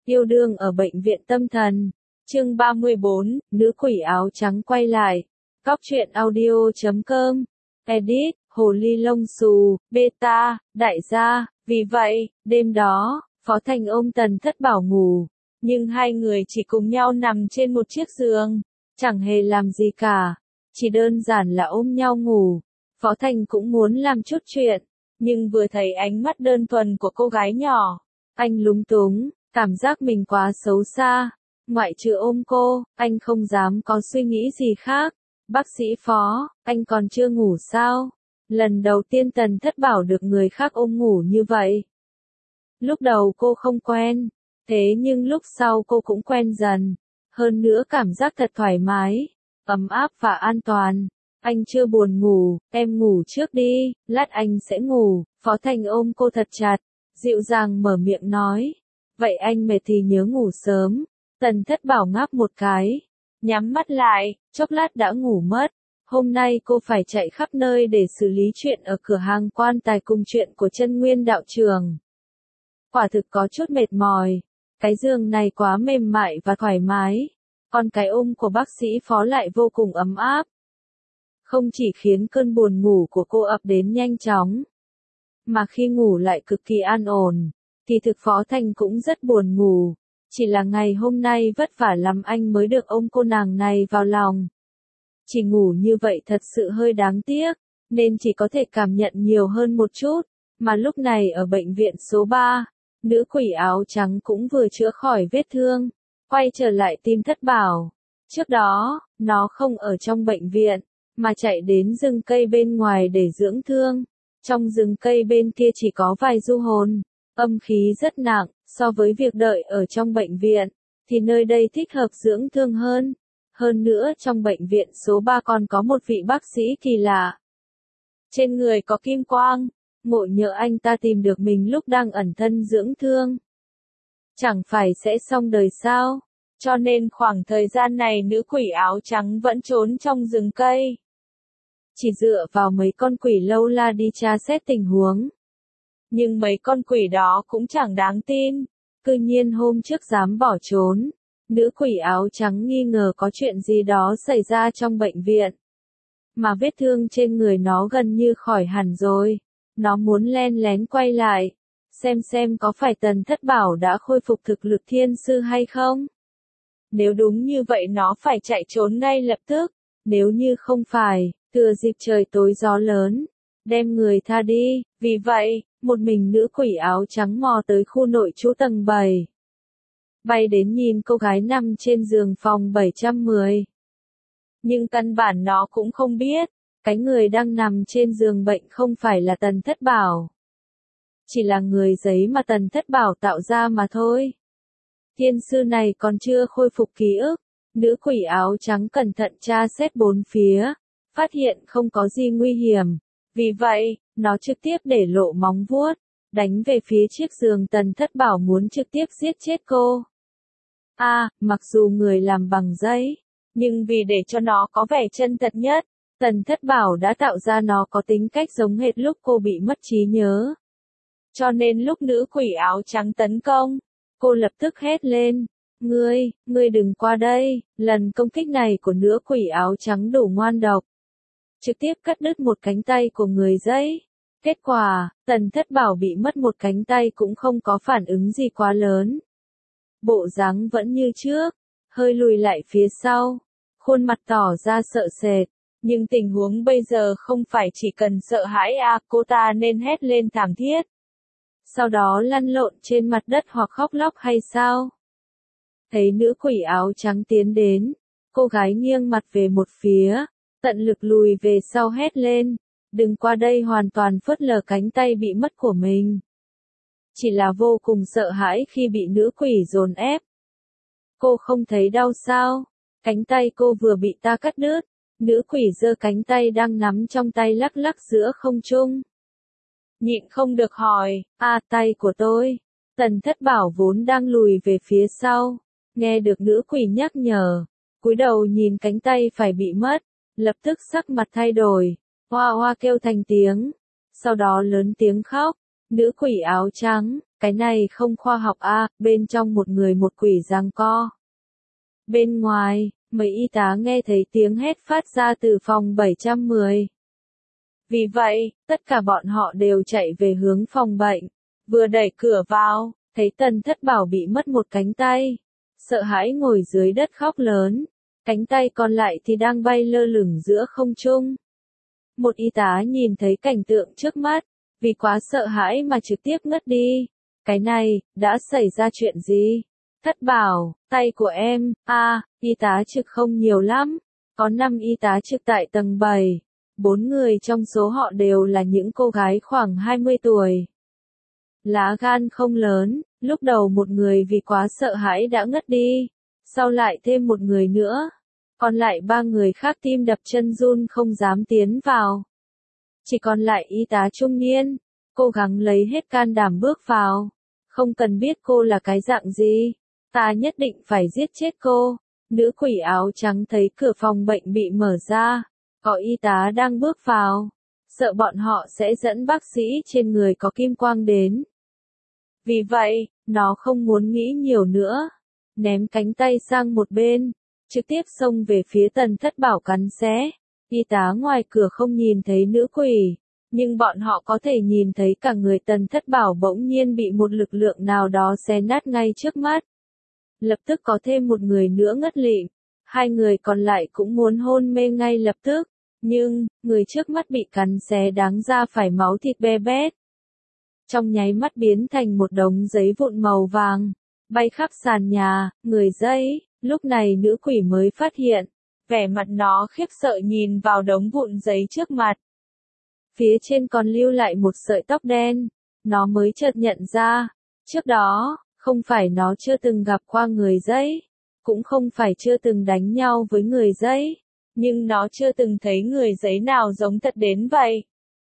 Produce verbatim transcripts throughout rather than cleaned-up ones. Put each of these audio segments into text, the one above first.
Yêu đương ở bệnh viện tâm thần. Chương ba mươi bốn, nữ quỷ áo trắng quay lại. Cóc truyện audio chấm com. Edit, Hồ Ly Lông Xù, Beta, đại gia. Vì vậy, đêm đó, Phó Thành ôm Tần Thất Bảo ngủ. Nhưng hai người chỉ cùng nhau nằm trên một chiếc giường. Chẳng hề làm gì cả. Chỉ đơn giản là ôm nhau ngủ. Phó Thành cũng muốn làm chút chuyện. Nhưng vừa thấy ánh mắt đơn thuần của cô gái nhỏ, anh lúng túng, cảm giác mình quá xấu xa. Ngoại trừ ôm cô, anh không dám có suy nghĩ gì khác. Bác sĩ Phó, anh còn chưa ngủ sao? Lần đầu tiên Tần Thất Bảo được người khác ôm ngủ như vậy. Lúc đầu cô không quen, thế nhưng lúc sau cô cũng quen dần. Hơn nữa cảm giác thật thoải mái, ấm áp và an toàn. Anh chưa buồn ngủ, em ngủ trước đi, lát anh sẽ ngủ. Phó Thành ôm cô thật chặt, dịu dàng mở miệng nói. Vậy anh mệt thì nhớ ngủ sớm. Tần Thất Bảo ngáp một cái, nhắm mắt lại, chốc lát đã ngủ mất. Hôm nay cô phải chạy khắp nơi để xử lý chuyện ở cửa hàng quan tài cùng chuyện của Chân Nguyên đạo trường. Quả thực có chút mệt mỏi, cái giường này quá mềm mại và thoải mái, còn cái ôm của bác sĩ Phó lại vô cùng ấm áp. Không chỉ khiến cơn buồn ngủ của cô ập đến nhanh chóng, mà khi ngủ lại cực kỳ an ổn. Kỳ thực Phó Thành cũng rất buồn ngủ, chỉ là ngày hôm nay vất vả lắm anh mới được ôm cô nàng này vào lòng. Chỉ ngủ như vậy thật sự hơi đáng tiếc, nên chỉ có thể cảm nhận nhiều hơn một chút. Mà lúc này ở bệnh viện số ba, nữ quỷ áo trắng cũng vừa chữa khỏi vết thương, quay trở lại tìm Thất Bảo. Trước đó, nó không ở trong bệnh viện, mà chạy đến rừng cây bên ngoài để dưỡng thương. Trong rừng cây bên kia chỉ có vài du hồn, âm khí rất nặng, so với việc đợi ở trong bệnh viện, thì nơi đây thích hợp dưỡng thương hơn. Hơn nữa trong bệnh viện số ba còn có một vị bác sĩ kỳ lạ. Trên người có kim quang, ngộ nhỡ anh ta tìm được mình lúc đang ẩn thân dưỡng thương. Chẳng phải sẽ xong đời sao? Cho nên khoảng thời gian này nữ quỷ áo trắng vẫn trốn trong rừng cây. Chỉ dựa vào mấy con quỷ lâu la đi tra xét tình huống. Nhưng mấy con quỷ đó cũng chẳng đáng tin. Cư nhiên hôm trước dám bỏ trốn. Nữ quỷ áo trắng nghi ngờ có chuyện gì đó xảy ra trong bệnh viện. Mà vết thương trên người nó gần như khỏi hẳn rồi. Nó muốn len lén quay lại. Xem xem có phải Tần Thất Bảo đã khôi phục thực lực thiên sư hay không? Nếu đúng như vậy nó phải chạy trốn ngay lập tức. Nếu như không phải, thừa dịp trời tối gió lớn, đem người tha đi. Vì vậy, một mình nữ quỷ áo trắng mò tới khu nội trú tầng bảy. Bay đến nhìn cô gái nằm trên giường phòng bảy trăm mười. Nhưng căn bản nó cũng không biết, cái người đang nằm trên giường bệnh không phải là Tần Thất Bảo. Chỉ là người giấy mà Tần Thất Bảo tạo ra mà thôi. Thiên sư này còn chưa khôi phục ký ức. Nữ quỷ áo trắng cẩn thận tra xét bốn phía, phát hiện không có gì nguy hiểm. Vì vậy, nó trực tiếp để lộ móng vuốt, đánh về phía chiếc giường. Tần Thất Bảo muốn trực tiếp giết chết cô. A, à, mặc dù người làm bằng giấy, nhưng vì để cho nó có vẻ chân thật nhất, Tần Thất Bảo đã tạo ra nó có tính cách giống hệt lúc cô bị mất trí nhớ. Cho nên lúc nữ quỷ áo trắng tấn công, cô lập tức hét lên. Ngươi, ngươi đừng qua đây. Lần công kích này của nữ quỷ áo trắng đủ ngoan độc. Trực tiếp cắt đứt một cánh tay của người giấy. Kết quả, Tần Thất Bảo bị mất một cánh tay cũng không có phản ứng gì quá lớn. Bộ dáng vẫn như trước, hơi lùi lại phía sau, khuôn mặt tỏ ra sợ sệt. Nhưng tình huống bây giờ không phải chỉ cần sợ hãi à, cô ta nên hét lên thảm thiết. Sau đó lăn lộn trên mặt đất hoặc khóc lóc hay sao? Thấy nữ quỷ áo trắng tiến đến, cô gái nghiêng mặt về một phía, tận lực lùi về sau hét lên. Đừng qua đây, hoàn toàn phớt lờ cánh tay bị mất của mình. Chỉ là vô cùng sợ hãi khi bị nữ quỷ dồn ép. Cô không thấy đau sao? Cánh tay cô vừa bị ta cắt đứt. Nữ quỷ giơ cánh tay đang nắm trong tay lắc lắc giữa không trung. Nhịn không được hỏi, à tay của tôi. Tần Thất Bảo vốn đang lùi về phía sau, nghe được nữ quỷ nhắc nhở, cúi đầu nhìn cánh tay phải bị mất, lập tức sắc mặt thay đổi, hoa hoa kêu thành tiếng, sau đó lớn tiếng khóc. Nữ quỷ áo trắng, Cái này không khoa học a, bên trong một người một quỷ giằng co. Bên ngoài, mấy y tá nghe thấy tiếng hét phát ra từ phòng bảy trăm mười. Vì vậy, tất cả bọn họ đều chạy về hướng phòng bệnh. Vừa đẩy cửa vào, thấy Tần Thất Bảo bị mất một cánh tay. Sợ hãi ngồi dưới đất khóc lớn. Cánh tay còn lại thì đang bay lơ lửng giữa không trung. Một y tá nhìn thấy cảnh tượng trước mắt, vì quá sợ hãi mà trực tiếp ngất đi. Cái này, đã xảy ra chuyện gì? Thất Bảo, tay của em, a à, y tá trực không nhiều lắm. Có năm y tá trực tại tầng bảy. Bốn người trong số họ đều là những cô gái khoảng hai mươi tuổi. Lá gan không lớn, lúc đầu một người vì quá sợ hãi đã ngất đi. Sau lại thêm một người nữa. Còn lại ba người khác tim đập chân run không dám tiến vào. Chỉ còn lại y tá trung niên, cố gắng lấy hết can đảm bước vào. Không cần biết cô là cái dạng gì, ta nhất định phải giết chết cô. Nữ quỷ áo trắng thấy cửa phòng bệnh bị mở ra, có y tá đang bước vào, sợ bọn họ sẽ dẫn bác sĩ trên người có kim quang đến. Vì vậy, nó không muốn nghĩ nhiều nữa, ném cánh tay sang một bên, trực tiếp xông về phía Tần Thất Bảo cắn xé. Y tá ngoài cửa không nhìn thấy nữ quỷ, nhưng bọn họ có thể nhìn thấy cả người Tần Thất Bảo bỗng nhiên bị một lực lượng nào đó xé nát ngay trước mắt. Lập tức có thêm một người nữa ngất lịm, hai người còn lại cũng muốn hôn mê ngay lập tức, nhưng, người trước mắt bị cắn xé đáng ra phải máu thịt be bét. Trong nháy mắt biến thành một đống giấy vụn màu vàng, bay khắp sàn nhà, người dây, lúc này nữ quỷ mới phát hiện, vẻ mặt nó khiếp sợ nhìn vào đống vụn giấy trước mặt. Phía trên còn lưu lại một sợi tóc đen, nó mới chợt nhận ra, trước đó, không phải nó chưa từng gặp qua người dây, cũng không phải chưa từng đánh nhau với người dây, nhưng nó chưa từng thấy người giấy nào giống thật đến vậy.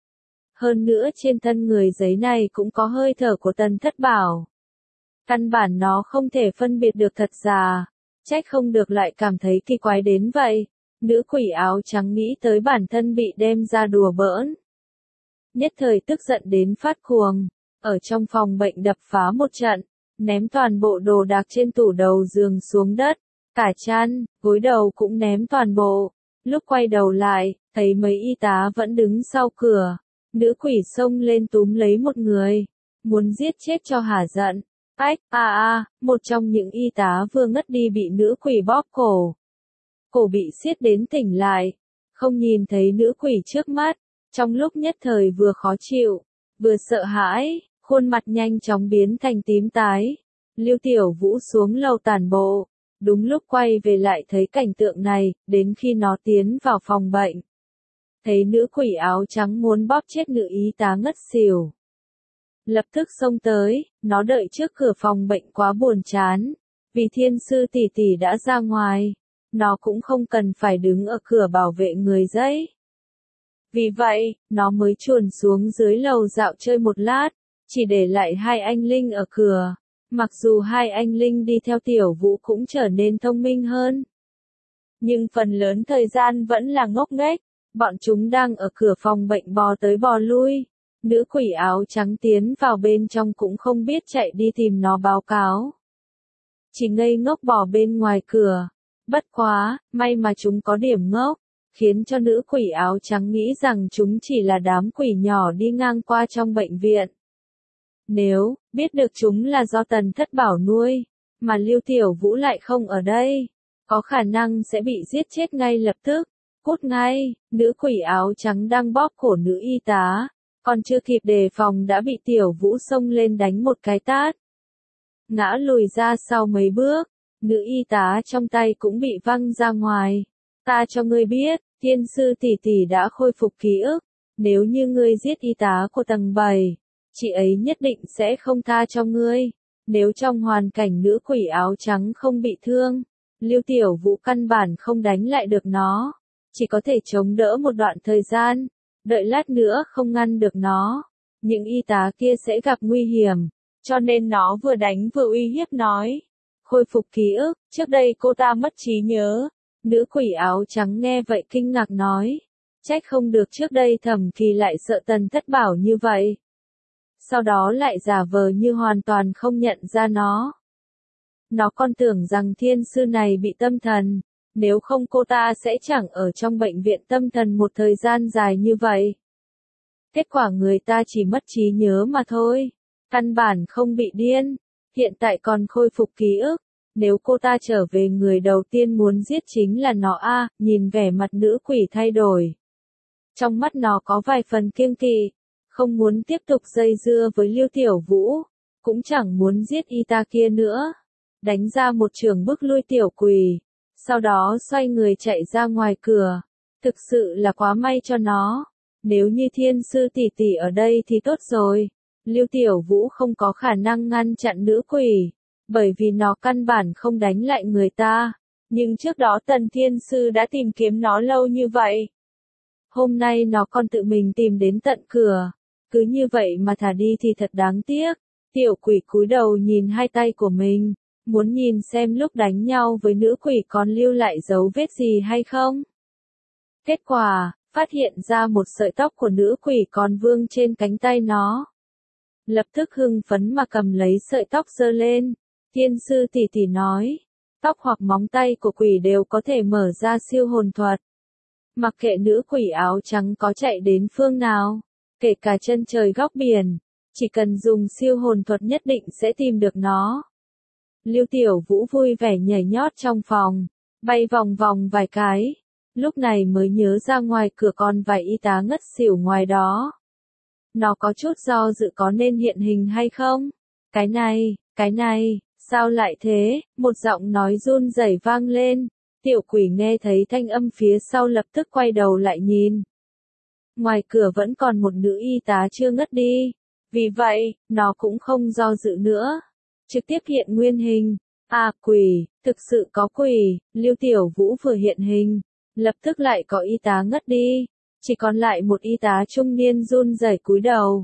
Hơn nữa trên thân người giấy này cũng có hơi thở của Tần Thất Bảo. Căn bản nó không thể phân biệt được thật giả, trách không được lại cảm thấy kỳ quái đến vậy. Nữ quỷ áo trắng nghĩ tới bản thân bị đem ra đùa bỡn. Nhất thời tức giận đến phát cuồng, ở trong phòng bệnh đập phá một trận, ném toàn bộ đồ đạc trên tủ đầu giường xuống đất, cả chăn, gối đầu cũng ném toàn bộ. Lúc quay đầu lại, thấy mấy y tá vẫn đứng sau cửa, nữ quỷ xông lên túm lấy một người, muốn giết chết cho hả giận. Ách, a a, một trong những y tá vừa ngất đi bị nữ quỷ bóp cổ. Cổ bị siết đến tỉnh lại, không nhìn thấy nữ quỷ trước mắt, trong lúc nhất thời vừa khó chịu, vừa sợ hãi, khuôn mặt nhanh chóng biến thành tím tái. Lưu Tiểu Vũ xuống lầu tản bộ, đúng lúc quay về lại thấy cảnh tượng này, đến khi nó tiến vào phòng bệnh. Thấy nữ quỷ áo trắng muốn bóp chết nữ y tá ngất xỉu. Lập tức xông tới, nó đợi trước cửa phòng bệnh quá buồn chán, vì thiên sư tỷ tỷ đã ra ngoài, nó cũng không cần phải đứng ở cửa bảo vệ người dây. Vì vậy, nó mới chuồn xuống dưới lầu dạo chơi một lát, chỉ để lại hai anh Linh ở cửa. Mặc dù hai anh Linh đi theo Tiểu Vũ cũng trở nên thông minh hơn, nhưng phần lớn thời gian vẫn là ngốc nghếch, bọn chúng đang ở cửa phòng bệnh bò tới bò lui. Nữ quỷ áo trắng tiến vào bên trong cũng không biết chạy đi tìm nó báo cáo. Chỉ ngây ngốc bò bên ngoài cửa. Bất quá, may mà chúng có điểm ngốc, khiến cho nữ quỷ áo trắng nghĩ rằng chúng chỉ là đám quỷ nhỏ đi ngang qua trong bệnh viện. Nếu biết được chúng là do Tần Thất Bảo nuôi, mà Lưu Tiểu Vũ lại không ở đây, có khả năng sẽ bị giết chết ngay lập tức. Cút ngay, nữ quỷ áo trắng đang bóp cổ nữ y tá, còn chưa kịp đề phòng đã bị Tiểu Vũ xông lên đánh một cái tát. Ngã lùi ra sau mấy bước, nữ y tá trong tay cũng bị văng ra ngoài. Ta cho ngươi biết, thiên sư tỷ tỷ đã khôi phục ký ức, nếu như ngươi giết y tá của tầng bảy, chị ấy nhất định sẽ không tha cho ngươi. Nếu trong hoàn cảnh nữ quỷ áo trắng không bị thương, Lưu Tiểu Vũ căn bản không đánh lại được nó, chỉ có thể chống đỡ một đoạn thời gian, đợi lát nữa không ngăn được nó, những y tá kia sẽ gặp nguy hiểm, cho nên nó vừa đánh vừa uy hiếp nói. Khôi phục ký ức, trước đây cô ta mất trí nhớ. Nữ quỷ áo trắng nghe vậy kinh ngạc nói, trách không được trước đây Thẩm Kỳ lại sợ Tần Thất Bảo như vậy. sau đó lại giả vờ như hoàn toàn không nhận ra nó. Nó còn tưởng rằng thiên sư này bị tâm thần, nếu không cô ta sẽ chẳng ở trong bệnh viện tâm thần một thời gian dài như vậy. Kết quả người ta chỉ mất trí nhớ mà thôi, căn bản không bị điên, hiện tại còn khôi phục ký ức. Nếu cô ta trở về người đầu tiên muốn giết chính là nó a, nhìn vẻ mặt nữ quỷ thay đổi. Trong mắt nó có vài phần kiêng kỵ, không muốn tiếp tục dây dưa với Lưu Tiểu Vũ, cũng chẳng muốn giết y ta kia nữa. Đánh ra một chưởng bức lui tiểu quỷ, sau đó xoay người chạy ra ngoài cửa. Thực sự là quá may cho nó. Nếu như thiên sư tỷ tỷ ở đây thì tốt rồi. Lưu Tiểu Vũ không có khả năng ngăn chặn nữ quỷ, bởi vì nó căn bản không đánh lại người ta. Nhưng trước đó Tần Thiên Sư đã tìm kiếm nó lâu như vậy. Hôm nay nó còn tự mình tìm đến tận cửa. Cứ như vậy mà thả đi thì thật đáng tiếc. Tiểu quỷ cúi đầu nhìn hai tay của mình, muốn nhìn xem lúc đánh nhau với nữ quỷ còn lưu lại dấu vết gì hay không. Kết quả, phát hiện ra một sợi tóc của nữ quỷ còn vương trên cánh tay nó. Lập tức hưng phấn mà cầm lấy sợi tóc giơ lên. Thiên sư tỷ tỷ nói, tóc hoặc móng tay của quỷ đều có thể mở ra siêu hồn thuật. Mặc kệ nữ quỷ áo trắng có chạy đến phương nào, kể cả chân trời góc biển, chỉ cần dùng siêu hồn thuật nhất định sẽ tìm được nó. Lưu Tiểu Vũ vui vẻ nhảy nhót trong phòng, bay vòng vòng vài cái, lúc này mới nhớ ra ngoài cửa còn vài y tá ngất xỉu ngoài đó. Nó có chút do dự có nên hiện hình hay không? Cái này, cái này, sao lại thế? Một giọng nói run rẩy vang lên. Tiểu quỷ nghe thấy thanh âm phía sau lập tức quay đầu lại nhìn. Ngoài cửa vẫn còn một nữ y tá chưa ngất đi. Vì vậy, nó cũng không do dự nữa. Trực tiếp hiện nguyên hình. À quỷ, thực sự có quỷ. Lưu Tiểu Vũ vừa hiện hình, lập tức lại có y tá ngất đi. Chỉ còn lại một y tá trung niên run rẩy cúi đầu.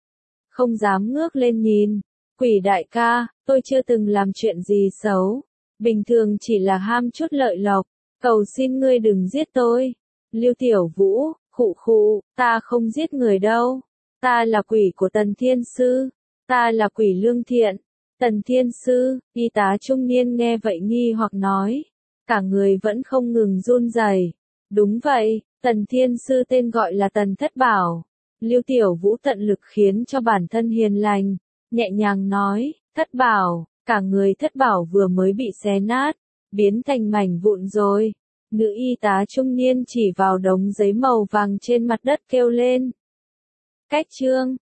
Không dám ngước lên nhìn. Quỷ đại ca, tôi chưa từng làm chuyện gì xấu. Bình thường chỉ là ham chút lợi lộc. Cầu xin ngươi đừng giết tôi. Lưu Tiểu Vũ, khụ khụ, ta không giết người đâu. Ta là quỷ của Tần Thiên Sư. Ta là quỷ lương thiện. Tần Thiên Sư, y tá trung niên nghe vậy nghi hoặc nói. Cả người vẫn không ngừng run rẩy. Đúng vậy, Tần Thiên Sư tên gọi là Tần Thất Bảo. Lưu Tiểu Vũ tận lực khiến cho bản thân hiền lành, nhẹ nhàng nói, Thất Bảo, cả người Thất Bảo vừa mới bị xé nát, biến thành mảnh vụn rồi. Nữ y tá trung niên chỉ vào đống giấy màu vàng trên mặt đất kêu lên. Cách chương